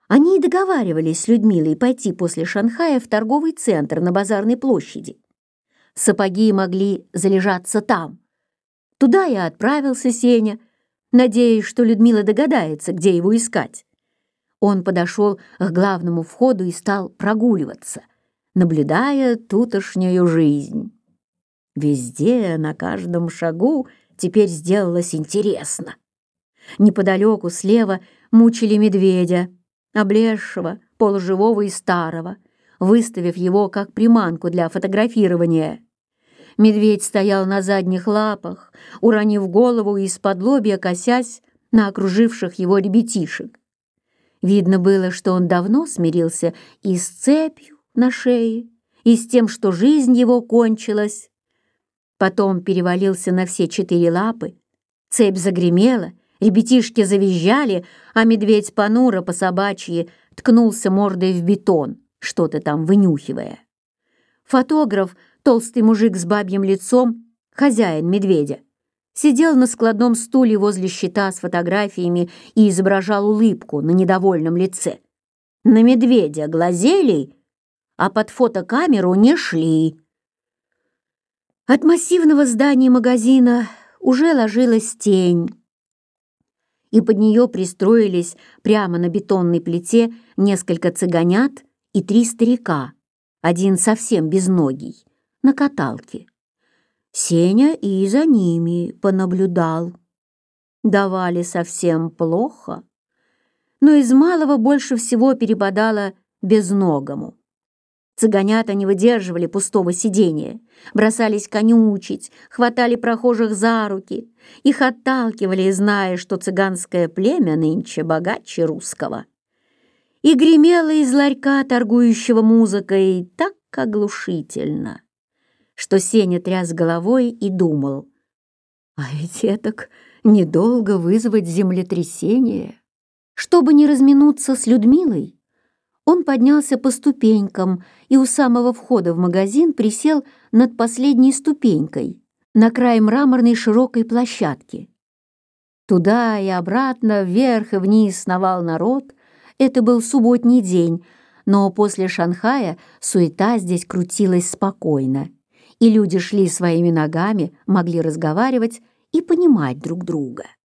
Они и договаривались с Людмилой пойти после Шанхая в торговый центр на Базарной площади. Сапоги могли залежаться там. Туда и отправился Сеня, надеясь, что Людмила догадается, где его искать. Он подошел к главному входу и стал прогуливаться, наблюдая тутошнюю жизнь. Везде, на каждом шагу теперь сделалось интересно. Неподалеку слева мучили медведя, облезшего, полуживого и старого, выставив его как приманку для фотографирования. Медведь стоял на задних лапах, уронив голову и исподлобья косясь на окруживших его ребятишек. Видно было, что он давно смирился и с цепью на шее, и с тем, что жизнь его кончилась. Потом перевалился на все 4 лапы, цепь загремела, ребятишки завизжали, а медведь понуро по-собачьи ткнулся мордой в бетон, что-то там вынюхивая. Фотограф, толстый мужик с бабьим лицом, хозяин медведя, сидел на складном стуле возле щита с фотографиями и изображал улыбку на недовольном лице. На медведя глазели, а под фотокамеру не шли. От массивного здания магазина уже ложилась тень, и под нее пристроились прямо на бетонной плите несколько цыганят и 3 старика, один совсем безногий, на каталке. Сеня и за ними понаблюдал. Давали совсем плохо, но из малого больше всего перепадало безногому. Цыганята не выдерживали пустого сидения, бросались конючить, хватали прохожих за руки, их отталкивали, зная, что цыганское племя нынче богаче русского. И гремело из ларька, торгующего музыкой, так оглушительно, что Сеня тряс головой и думал: а ведь этак недолго вызвать землетрясение. Чтобы не разминуться с Людмилой, он поднялся по ступенькам и у самого входа в магазин присел над последней ступенькой, на край мраморной широкой площадки. Туда и обратно, вверх и вниз сновал народ. Это был субботний день, но после Шанхая суета здесь крутилась спокойно, и люди шли своими ногами, могли разговаривать и понимать друг друга.